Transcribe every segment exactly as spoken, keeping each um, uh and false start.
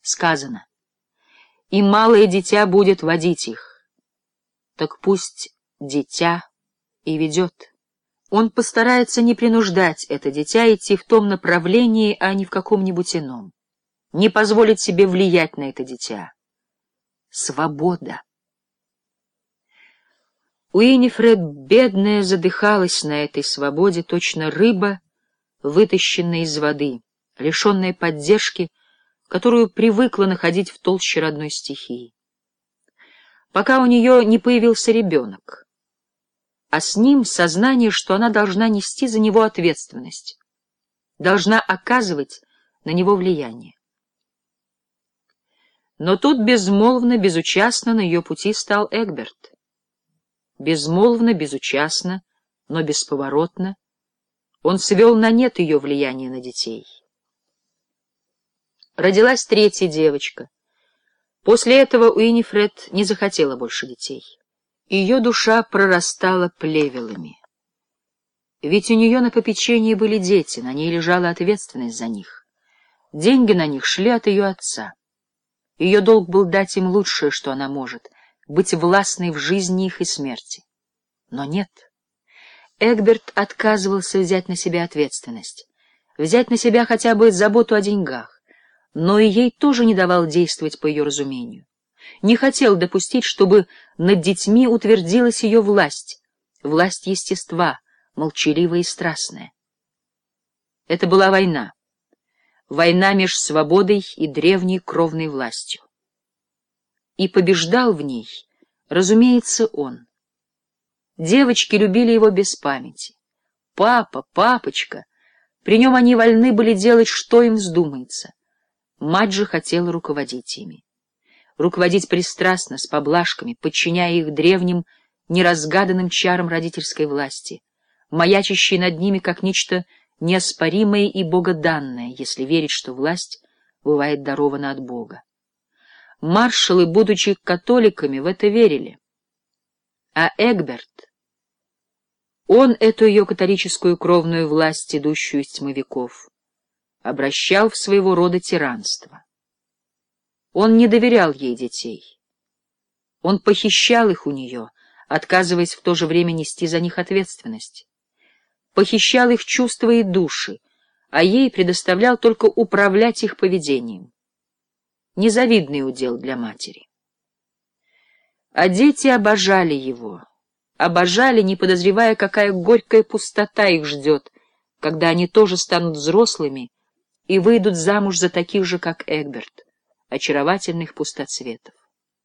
Сказано: «И малое дитя будет водить их». Так пусть дитя и ведет. Он постарается не принуждать это дитя идти в том направлении, а не в каком-нибудь ином. Не позволить себе влиять на это дитя. Свобода. Уинифред, бедная, задыхалась на этой свободе, точно рыба, вытащенная из воды, лишенная поддержки, которую привыкла находить в толще родной стихии. Пока у нее не появился ребенок, а с ним сознание, что она должна нести за него ответственность, должна оказывать на него влияние. Но тут безмолвно, безучастно на ее пути стал Эгберт. Безмолвно, безучастно, но бесповоротно он свел на нет ее влияние на детей. Родилась третья девочка. После этого Уинифред не захотела больше детей. Ее душа прорастала плевелами. Ведь у нее на попечении были дети, на ней лежала ответственность за них. Деньги на них шли от ее отца. Ее долг был дать им лучшее, что она может, быть властной в жизни их и смерти. Но нет. Эгберт отказывался взять на себя ответственность, взять на себя хотя бы заботу о деньгах, но и ей тоже не давал действовать по ее разумению. Не хотел допустить, чтобы над детьми утвердилась ее власть, власть естества, молчаливая и страстная. Это была война. Война меж свободой и древней кровной властью. И побеждал в ней, разумеется, он. Девочки любили его без памяти. Папа, папочка, при нем они вольны были делать, что им вздумается. Мать же хотела руководить ими. Руководить пристрастно, с поблажками, подчиняя их древним, неразгаданным чарам родительской власти, маячащей над ними как нечто неоспоримое и богоданное, если верить, что власть бывает дарована от Бога. Маршалы, будучи католиками, в это верили. А Эгберт, он эту ее католическую кровную власть, идущую из тьмы веков, обращал в своего рода тиранство. Он не доверял ей детей. Он похищал их у нее, отказываясь в то же время нести за них ответственность. Похищал их чувства и души, а ей предоставлял только управлять их поведением. Незавидный удел для матери. А дети обожали его, обожали, не подозревая, какая горькая пустота их ждет, когда они тоже станут взрослыми и выйдут замуж за таких же, как Эгберт, очаровательных пустоцветов.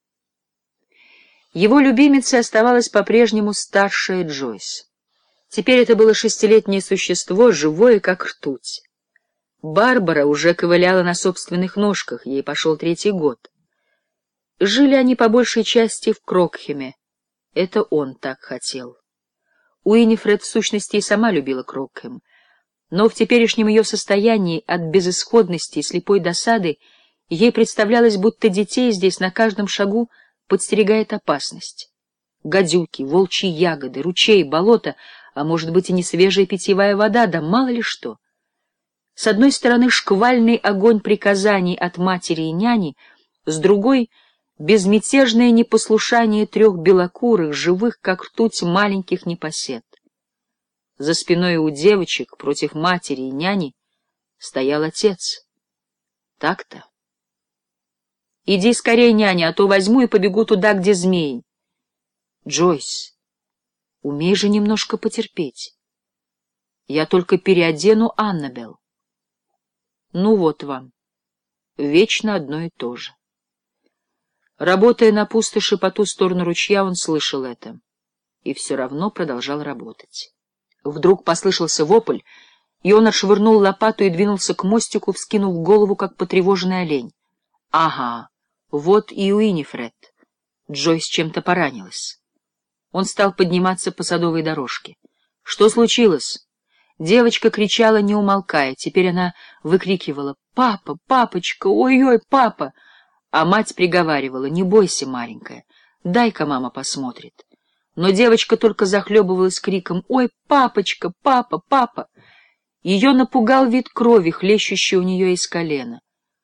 Его любимицей оставалась по-прежнему старшая Джойс. Теперь это было шестилетнее существо, живое, как ртуть. Барбара уже ковыляла на собственных ножках, ей пошел третий год. Жили они по большей части в Крокхеме. Это он так хотел. Уинифред в сущности и сама любила Крокхем, но в теперешнем ее состоянии от безысходности и слепой досады ей представлялось, будто детей здесь на каждом шагу подстерегает опасность. Гадюки, волчьи ягоды, ручей, болото, а может быть и несвежая питьевая вода, да мало ли что. С одной стороны шквальный огонь приказаний от матери и няни, с другой — безмятежное непослушание трех белокурых, живых, как ртуть, маленьких непосед. За спиной у девочек, против матери и няни, стоял отец. Так-то. «Иди скорее, няня, а то возьму и побегу туда, где змеи». «Джойс, умей же немножко потерпеть. Я только переодену Аннабелл». Ну вот вам. Вечно одно и то же. Работая на пустоши по ту сторону ручья, он слышал это. И все равно продолжал работать. Вдруг послышался вопль, и он отшвырнул лопату и двинулся к мостику, вскинув голову, как потревоженный олень. Ага, вот и Уинифред. Джойс чем-то поранилась. Он стал подниматься по садовой дорожке. Что случилось? Девочка кричала, не умолкая. Теперь она выкрикивала: «Папа, папочка, ой-ой, папа!» А мать приговаривала: «Не бойся, маленькая, дай-ка мама посмотрит». Но девочка только захлебывалась криком: «Ой, папочка, папа, папа!» Ее напугал вид крови, хлещущей у нее из колена.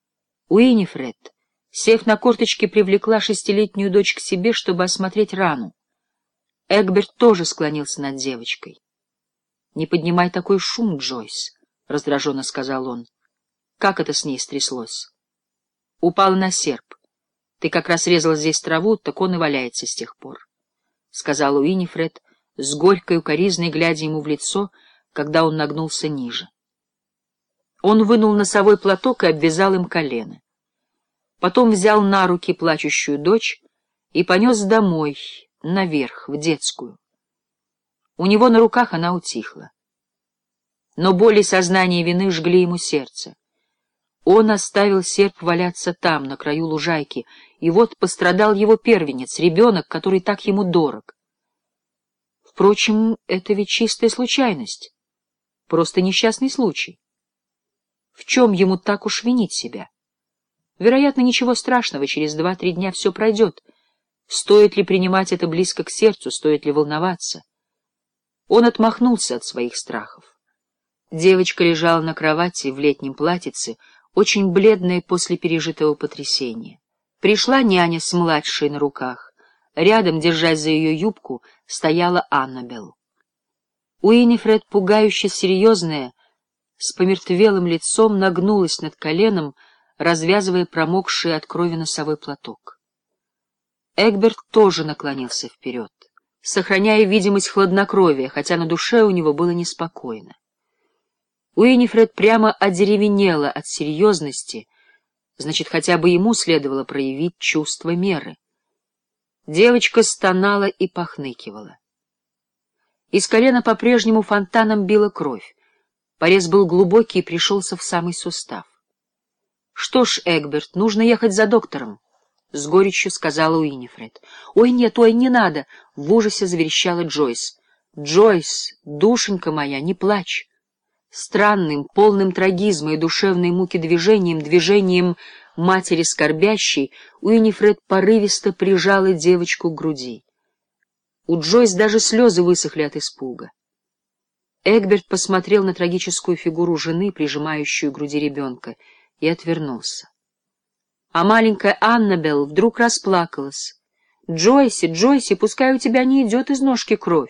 Уинифред, сев на корточки, привлекла шестилетнюю дочь к себе, чтобы осмотреть рану. Эгберт тоже склонился над девочкой. — Не поднимай такой шум, Джойс, — раздраженно сказал он. — Как это с ней стряслось? — Упала на серп. Ты как раз резала здесь траву, так он и валяется с тех пор, — сказал Уинифред, с горькой укоризной глядя ему в лицо, когда он нагнулся ниже. Он вынул носовой платок и обвязал им колено. Потом взял на руки плачущую дочь и понес домой, наверх, в детскую. У него на руках она утихла. Но боль и сознание вины жгли ему сердце. Он оставил серп валяться там, на краю лужайки, и вот пострадал его первенец, ребенок, который так ему дорог. Впрочем, это ведь чистая случайность, просто несчастный случай. В чем ему так уж винить себя? Вероятно, ничего страшного, через два-три дня все пройдет. Стоит ли принимать это близко к сердцу, стоит ли волноваться? Он отмахнулся от своих страхов. Девочка лежала на кровати в летнем платьице, очень бледная после пережитого потрясения. Пришла няня с младшей на руках. Рядом, держась за ее юбку, стояла Аннабелл. Уинифред, пугающе серьезная, с помертвелым лицом, нагнулась над коленом, развязывая промокший от крови носовой платок. Эгберт тоже наклонился вперед, сохраняя видимость хладнокровия, хотя на душе у него было неспокойно. Уинифред прямо одеревенела от серьезности, значит, хотя бы ему следовало проявить чувство меры. Девочка стонала и похныкивала. Из колена по-прежнему фонтаном била кровь. Порез был глубокий и пришелся в самый сустав. — Что ж, Эгберт, нужно ехать за доктором, — с горечью сказала Уинифред. — Ой, нет, ой, не надо! — в ужасе заверещала Джойс. — Джойс, душенька моя, не плачь! Странным, полным трагизма и душевной муки движением, движением матери скорбящей, Уинифред порывисто прижала девочку к груди. У Джойс даже слезы высохли от испуга. Эгберт посмотрел на трагическую фигуру жены, прижимающую к груди ребенка, и отвернулся. А маленькая Аннабелл вдруг расплакалась. — Джойси, Джойси, пускай у тебя не идет из ножки кровь.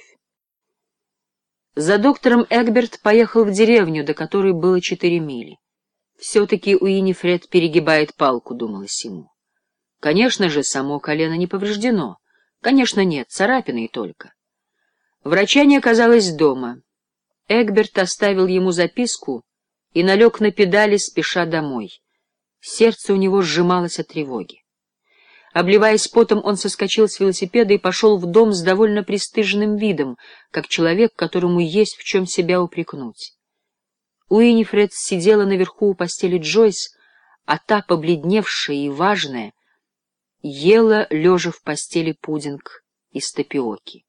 За доктором Эгберт поехал в деревню, до которой было четыре мили. Все-таки Уинифред перегибает палку, думалось ему. Конечно же, само колено не повреждено. Конечно, нет, царапины и только. Врача не оказалось дома. Эгберт оставил ему записку и налег на педали, спеша домой. Сердце у него сжималось от тревоги. Обливаясь потом, он соскочил с велосипеда и пошел в дом с довольно пристыженным видом, как человек, которому есть в чем себя упрекнуть. Уинифред сидела наверху у постели Джойс, а та, побледневшая и важная, ела, лежа в постели, пудинг из тапиоки.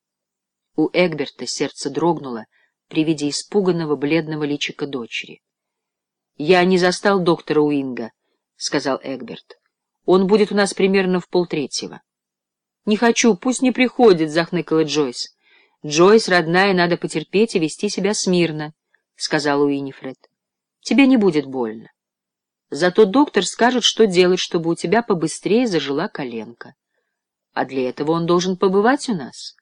У Эгберта сердце дрогнуло при виде испуганного бледного личика дочери. — Я не застал доктора Уинга, — сказал Эгберт. Он будет у нас примерно в полтретьего. — Не хочу, пусть не приходит, — захныкала Джойс. — Джойс, родная, надо потерпеть и вести себя смирно, — сказала Уинифред. — Тебе не будет больно. Зато доктор скажет, что делать, чтобы у тебя побыстрее зажила коленка. А для этого он должен побывать у нас.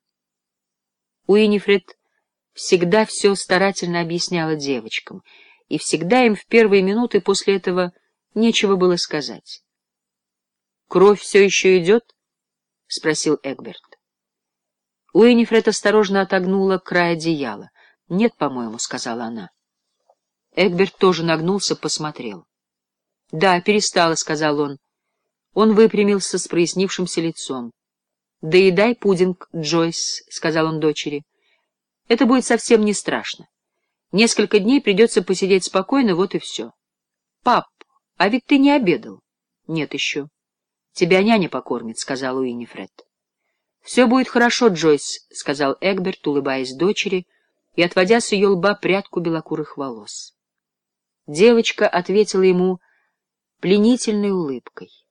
Уинифред всегда все старательно объясняла девочкам, и всегда им в первые минуты после этого нечего было сказать. — Кровь все еще идет? — спросил Эгберт. Уинифред осторожно отогнула край одеяла. — Нет, по-моему, — сказала она. Эгберт тоже нагнулся, посмотрел. — Да, перестала, — сказал он. Он выпрямился с прояснившимся лицом. — Доедай пудинг, Джойс, — сказал он дочери. — Это будет совсем не страшно. Несколько дней придется посидеть спокойно, вот и все. — Пап, а ведь ты не обедал? — Нет еще. — Тебя няня покормит, — сказал Уинифред. — Все будет хорошо, Джойс, — сказал Эгберт, улыбаясь дочери и отводя с ее лба прядку белокурых волос. Девочка ответила ему пленительной улыбкой.